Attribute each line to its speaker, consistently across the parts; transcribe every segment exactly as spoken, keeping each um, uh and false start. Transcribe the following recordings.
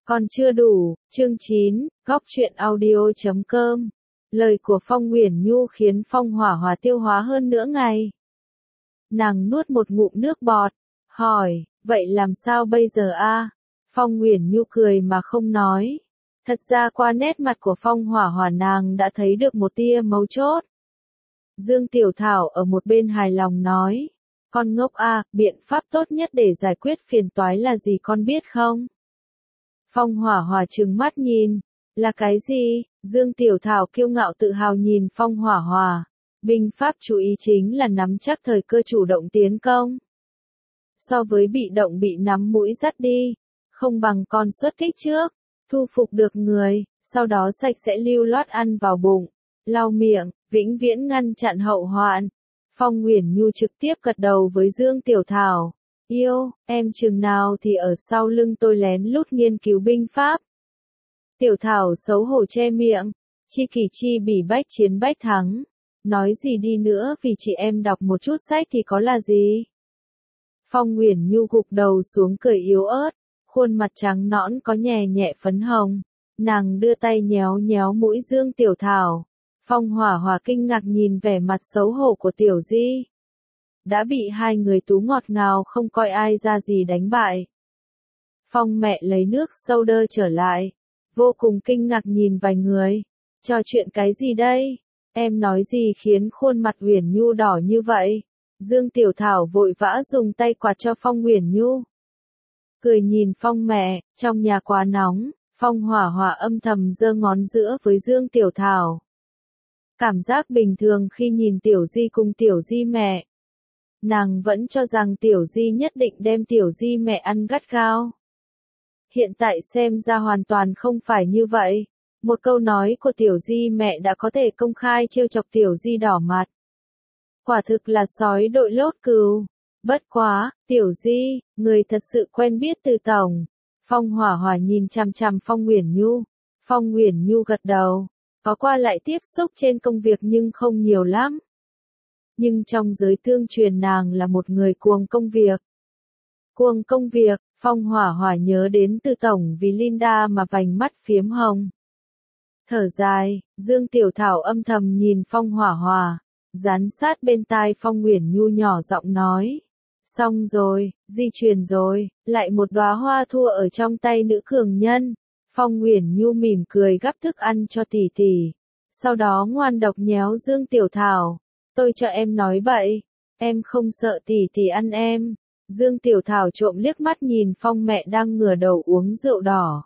Speaker 1: Còn chưa đủ, chương chín, góc truyện audio chấm com. Lời của Phong Uyển Nhu khiến Phong Hỏa Hỏa tiêu hóa hơn nửa ngày. Nàng nuốt một ngụm nước bọt, hỏi, vậy làm sao bây giờ a? Phong Uyển Nhu cười mà không nói. Thật ra qua nét mặt của Phong Hỏa Hỏa nàng đã thấy được một tia mấu chốt. Dương Tiểu Thảo ở một bên hài lòng nói, con ngốc a, biện pháp tốt nhất để giải quyết phiền toái là gì con biết không? Phong Hỏa Hỏa trừng mắt nhìn, là cái gì? Dương Tiểu Thảo kiêu ngạo tự hào nhìn Phong Hỏa Hỏa. Binh pháp chú ý chính là nắm chắc thời cơ chủ động tiến công. So với bị động bị nắm mũi dắt đi, không bằng con xuất kích trước, thu phục được người, sau đó sạch sẽ lưu loát ăn vào bụng, lau miệng, vĩnh viễn ngăn chặn hậu hoạn. Phong Uyển Nhu trực tiếp gật đầu với Dương Tiểu Thảo. Yêu, em chừng nào thì ở sau lưng tôi lén lút nghiên cứu binh pháp. Tiểu Thảo xấu hổ che miệng, chi kỳ chi bỉ bách chiến bách thắng. Nói gì đi nữa vì chị em đọc một chút sách thì có là gì? Phong Uyển Nhu gục đầu xuống cười yếu ớt, khuôn mặt trắng nõn có nhè nhẹ phấn hồng. Nàng đưa tay nhéo nhéo mũi Dương Tiểu Thảo. Phong Hỏa Hỏa kinh ngạc nhìn vẻ mặt xấu hổ của Tiểu Di. Đã bị hai người tú ngọt ngào không coi ai ra gì đánh bại. Phong mẹ lấy nước sâu đơ trở lại, vô cùng kinh ngạc nhìn vài người. Trò chuyện cái gì đây? Em nói gì khiến khuôn mặt Uyển Nhu đỏ như vậy? Dương Tiểu Thảo vội vã dùng tay quạt cho Phong Uyển Nhu. Cười nhìn Phong mẹ, trong nhà quá nóng, Phong Hỏa Hỏa âm thầm giơ ngón giữa với Dương Tiểu Thảo. Cảm giác bình thường khi nhìn Tiểu Di cùng Tiểu Di mẹ. Nàng vẫn cho rằng Tiểu Di nhất định đem Tiểu Di mẹ ăn gắt gao. Hiện tại xem ra hoàn toàn không phải như vậy. Một câu nói của Tiểu Di mẹ đã có thể công khai trêu chọc Tiểu Di đỏ mặt. Quả thực là sói đội lốt cừu. Bất quá, Tiểu Di, người thật sự quen biết Từ tổng. Phong Hỏa Hỏa nhìn chằm chằm Phong Uyển Nhu. Phong Uyển Nhu gật đầu. Có qua lại tiếp xúc trên công việc nhưng không nhiều lắm. Nhưng trong giới tương truyền nàng là một người cuồng công việc. Cuồng công việc, Phong Hỏa Hỏa nhớ đến Từ tổng vì Linda mà vành mắt phiếm hồng. Thở dài, Dương Tiểu Thảo âm thầm nhìn Phong Hỏa Hỏa, dán sát bên tai Phong Uyển Nhu nhỏ giọng nói. Xong rồi, di truyền rồi, lại một đóa hoa thua ở trong tay nữ cường nhân. Phong Uyển Nhu mỉm cười gắp thức ăn cho tỷ tỷ. Sau đó ngoan độc nhéo Dương Tiểu Thảo. Tôi cho em nói bậy, em không sợ tỷ tỷ ăn em. Dương Tiểu Thảo trộm liếc mắt nhìn Phong mẹ đang ngửa đầu uống rượu đỏ.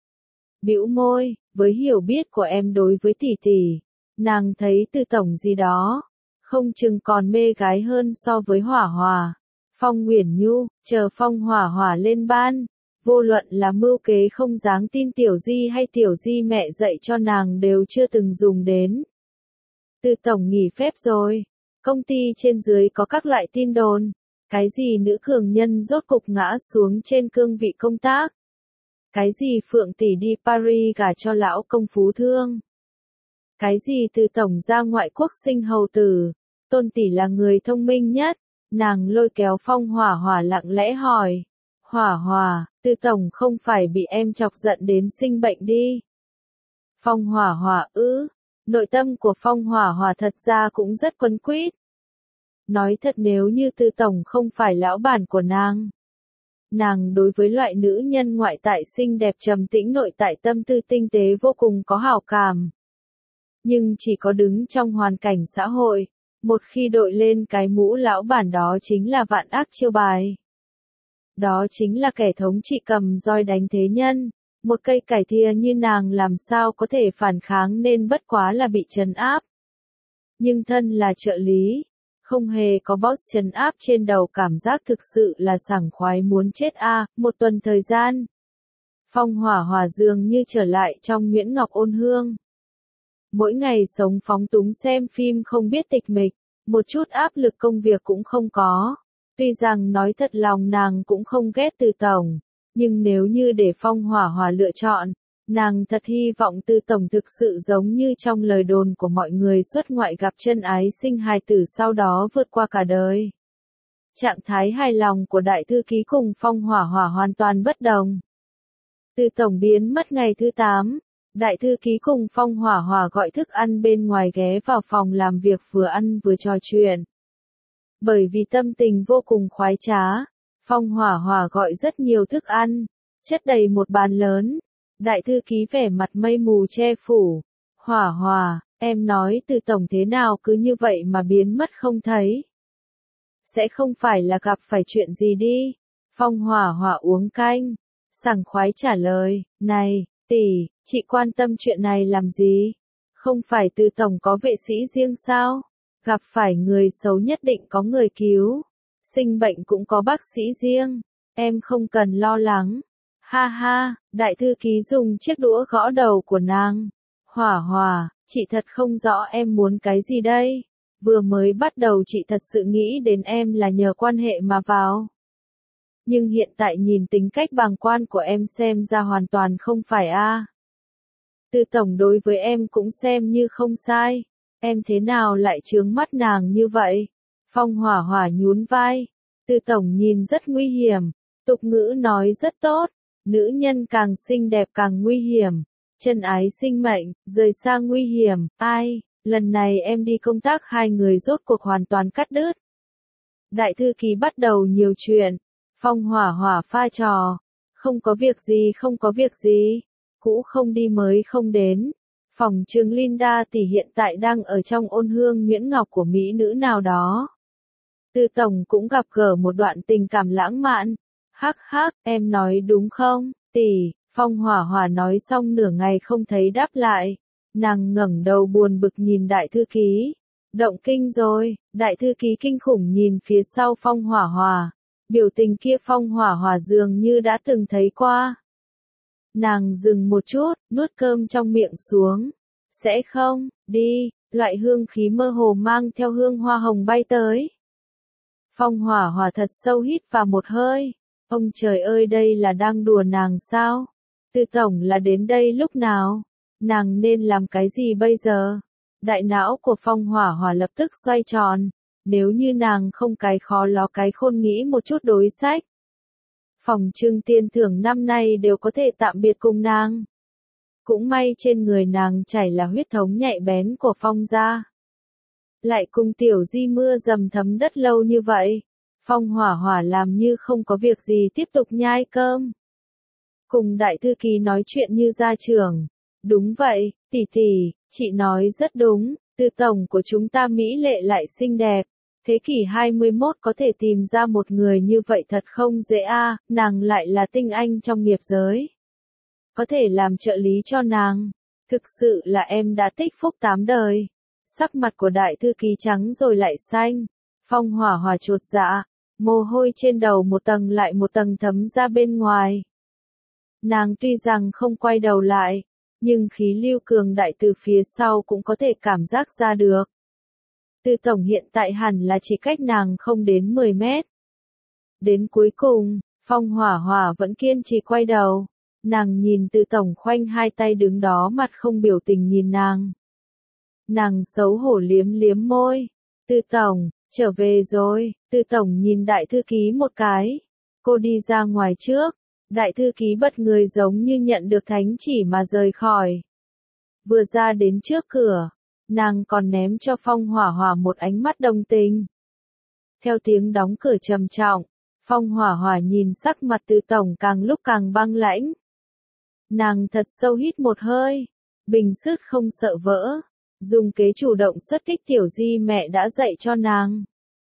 Speaker 1: Bĩu môi, với hiểu biết của em đối với tỷ tỷ, nàng thấy Từ tổng gì đó, không chừng còn mê gái hơn so với Hỏa Hỏa. Phong Uyển Nhu, chờ Phong Hỏa Hỏa lên ban, vô luận là mưu kế không dáng tin Tiểu Di hay Tiểu Di mẹ dạy cho nàng đều chưa từng dùng đến. Từ tổng nghỉ phép rồi, công ty trên dưới có các loại tin đồn, cái gì nữ cường nhân rốt cục ngã xuống trên cương vị công tác. Cái gì Phượng tỷ đi Paris gả cho lão công phú thương. Cái gì Từ tổng ra ngoại quốc sinh hầu tử. Tôn tỷ là người thông minh nhất. Nàng lôi kéo Phong Hỏa Hỏa lặng lẽ hỏi. Hỏa Hỏa, Từ tổng không phải bị em chọc giận đến sinh bệnh đi. Phong Hỏa Hỏa ư. Nội tâm của Phong Hỏa Hỏa thật ra cũng rất quấn quýt. Nói thật nếu như Từ tổng không phải lão bản của nàng. Nàng đối với loại nữ nhân ngoại tại xinh đẹp trầm tĩnh nội tại tâm tư tinh tế vô cùng có hảo cảm. Nhưng chỉ có đứng trong hoàn cảnh xã hội, một khi đội lên cái mũ lão bản đó chính là vạn ác chiêu bài. Đó chính là kẻ thống trị cầm roi đánh thế nhân, một cây cải thìa như nàng làm sao có thể phản kháng nên bất quá là bị trấn áp. Nhưng thân là trợ lý, không hề có boss trấn áp trên đầu cảm giác thực sự là sảng khoái muốn chết a. À, một tuần thời gian. Phong Hỏa Hỏa dường như trở lại trong Nguyễn Ngọc ôn hương. Mỗi ngày sống phóng túng xem phim không biết tịch mịch, một chút áp lực công việc cũng không có. Tuy rằng nói thật lòng nàng cũng không ghét Từ tổng, nhưng nếu như để Phong Hỏa Hỏa lựa chọn, nàng thật hy vọng Từ tổng thực sự giống như trong lời đồn của mọi người xuất ngoại gặp chân ái sinh hài tử sau đó vượt qua cả đời. Trạng thái hài lòng của đại thư ký cùng Phong Hỏa Hỏa hoàn toàn bất đồng. Từ tổng biến mất ngày thứ tám, đại thư ký cùng Phong Hỏa Hỏa gọi thức ăn bên ngoài ghé vào phòng làm việc vừa ăn vừa trò chuyện. Bởi vì tâm tình vô cùng khoái trá, Phong Hỏa Hỏa gọi rất nhiều thức ăn, chất đầy một bàn lớn. Đại thư ký vẻ mặt mây mù che phủ. Hỏa Hỏa, em nói Từ tổng thế nào cứ như vậy mà biến mất không thấy. Sẽ không phải là gặp phải chuyện gì đi. Phong Hỏa Hỏa uống canh, sảng khoái trả lời, này, tỷ, chị quan tâm chuyện này làm gì? Không phải Từ tổng có vệ sĩ riêng sao? Gặp phải người xấu nhất định có người cứu. Sinh bệnh cũng có bác sĩ riêng. Em không cần lo lắng. Ha ha, đại thư ký dùng chiếc đũa gõ đầu của nàng. Hỏa Hỏa, chị thật không rõ em muốn cái gì đây. Vừa mới bắt đầu chị thật sự nghĩ đến em là nhờ quan hệ mà vào. Nhưng hiện tại nhìn tính cách bàng quan của em xem ra hoàn toàn không phải a. Từ tổng đối với em cũng xem như không sai. Em thế nào lại chướng mắt nàng như vậy? Phong Hỏa Hỏa nhún vai. Từ tổng nhìn rất nguy hiểm. Tục ngữ nói rất tốt. Nữ nhân càng xinh đẹp càng nguy hiểm. Chân ái sinh mệnh, rời xa nguy hiểm. Ai? Lần này em đi công tác hai người rốt cuộc hoàn toàn cắt đứt. Đại thư ký bắt đầu nhiều chuyện. Phong Hỏa Hỏa pha trò. Không có việc gì không có việc gì. Cũ không đi mới không đến. Phòng trường Linda tỷ hiện tại đang ở trong ôn hương nhuyễn ngọc của mỹ nữ nào đó. Từ tổng cũng gặp gỡ một đoạn tình cảm lãng mạn. Hắc hắc, em nói đúng không, tỷ? Phong Hỏa Hỏa nói xong nửa ngày không thấy đáp lại. Nàng ngẩng đầu buồn bực nhìn đại thư ký. Động kinh rồi, đại thư ký kinh khủng nhìn phía sau Phong Hỏa Hỏa. Biểu tình kia Phong Hỏa Hỏa dường như đã từng thấy qua. Nàng dừng một chút, nuốt cơm trong miệng xuống. Sẽ không, đi, loại hương khí mơ hồ mang theo hương hoa hồng bay tới. Phong Hỏa Hỏa thật sâu hít vào một hơi. Ông trời ơi, đây là đang đùa nàng sao? Từ tổng là đến đây lúc nào? Nàng nên làm cái gì bây giờ? Đại não của Phong Hỏa Hỏa lập tức xoay tròn. Nếu như nàng không cái khó ló cái khôn nghĩ một chút đối sách. Phòng trưng tiền thưởng năm nay đều có thể tạm biệt cùng nàng. Cũng may trên người nàng chảy là huyết thống nhạy bén của Phong gia. Lại cùng tiểu di mưa dầm thấm đất lâu như vậy. Phong Hỏa Hỏa làm như không có việc gì tiếp tục nhai cơm. Cùng đại thư ký nói chuyện như gia trưởng. Đúng vậy, tỷ tỷ, chị nói rất đúng, Từ tổng của chúng ta mỹ lệ lại xinh đẹp. Thế kỷ hai mươi mốt có thể tìm ra một người như vậy thật không dễ a, nàng lại là tinh anh trong nghiệp giới. Có thể làm trợ lý cho nàng. Thực sự là em đã tích phúc tám đời. Sắc mặt của đại thư ký trắng rồi lại xanh. Phong Hỏa Hỏa chột dạ. Mồ hôi trên đầu một tầng lại một tầng thấm ra bên ngoài. Nàng tuy rằng không quay đầu lại, nhưng khí lưu cường đại từ phía sau cũng có thể cảm giác ra được. Từ tổng hiện tại hẳn là chỉ cách nàng không đến mười mét. Đến cuối cùng, Phong Hỏa Hỏa vẫn kiên trì quay đầu. Nàng nhìn Từ tổng khoanh hai tay đứng đó mặt không biểu tình nhìn nàng. Nàng xấu hổ liếm liếm môi. Từ tổng, trở về rồi. Từ tổng nhìn đại thư ký một cái. Cô đi ra ngoài trước. Đại thư ký bật người giống như nhận được thánh chỉ mà rời khỏi. Vừa ra đến trước cửa, nàng còn ném cho Phong Hỏa Hỏa một ánh mắt đồng tình. Theo tiếng đóng cửa trầm trọng, Phong Hỏa Hỏa nhìn sắc mặt Từ tổng càng lúc càng băng lãnh. Nàng thật sâu hít một hơi, bình sứt không sợ vỡ, dùng kế chủ động xuất kích tiểu di mẹ đã dạy cho nàng.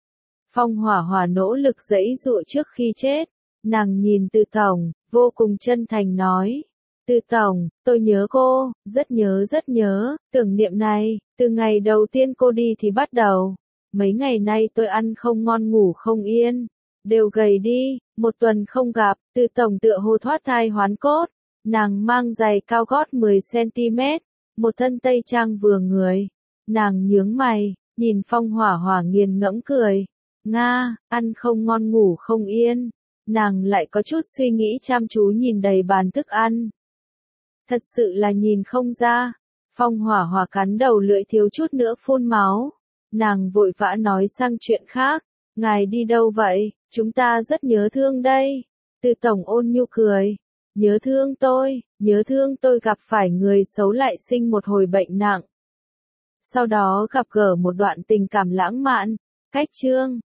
Speaker 1: Phong Hỏa Hỏa nỗ lực giãy giụa trước khi chết, nàng nhìn Từ tổng, vô cùng chân thành nói. Từ tổng, tôi nhớ cô, rất nhớ rất nhớ, tưởng niệm này, từ ngày đầu tiên cô đi thì bắt đầu. Mấy ngày nay tôi ăn không ngon ngủ không yên, đều gầy đi, một tuần không gặp, Từ tổng tựa hồ thoát thai hoán cốt. Nàng mang giày cao gót mười xăng ti mét, một thân tây trang vừa người. Nàng nhướng mày, nhìn Phong Hỏa Hỏa nghiền ngẫm cười. Nga, ăn không ngon ngủ không yên. Nàng lại có chút suy nghĩ chăm chú nhìn đầy bàn thức ăn. Thật sự là nhìn không ra. Phong Hỏa Hỏa cắn đầu lưỡi thiếu chút nữa phun máu. Nàng vội vã nói sang chuyện khác. Ngài đi đâu vậy? Chúng ta rất nhớ thương đây. Từ tổng ôn nhu cười. Nhớ thương tôi, nhớ thương tôi gặp phải người xấu lại sinh một hồi bệnh nặng. Sau đó gặp gỡ một đoạn tình cảm lãng mạn. Cách chương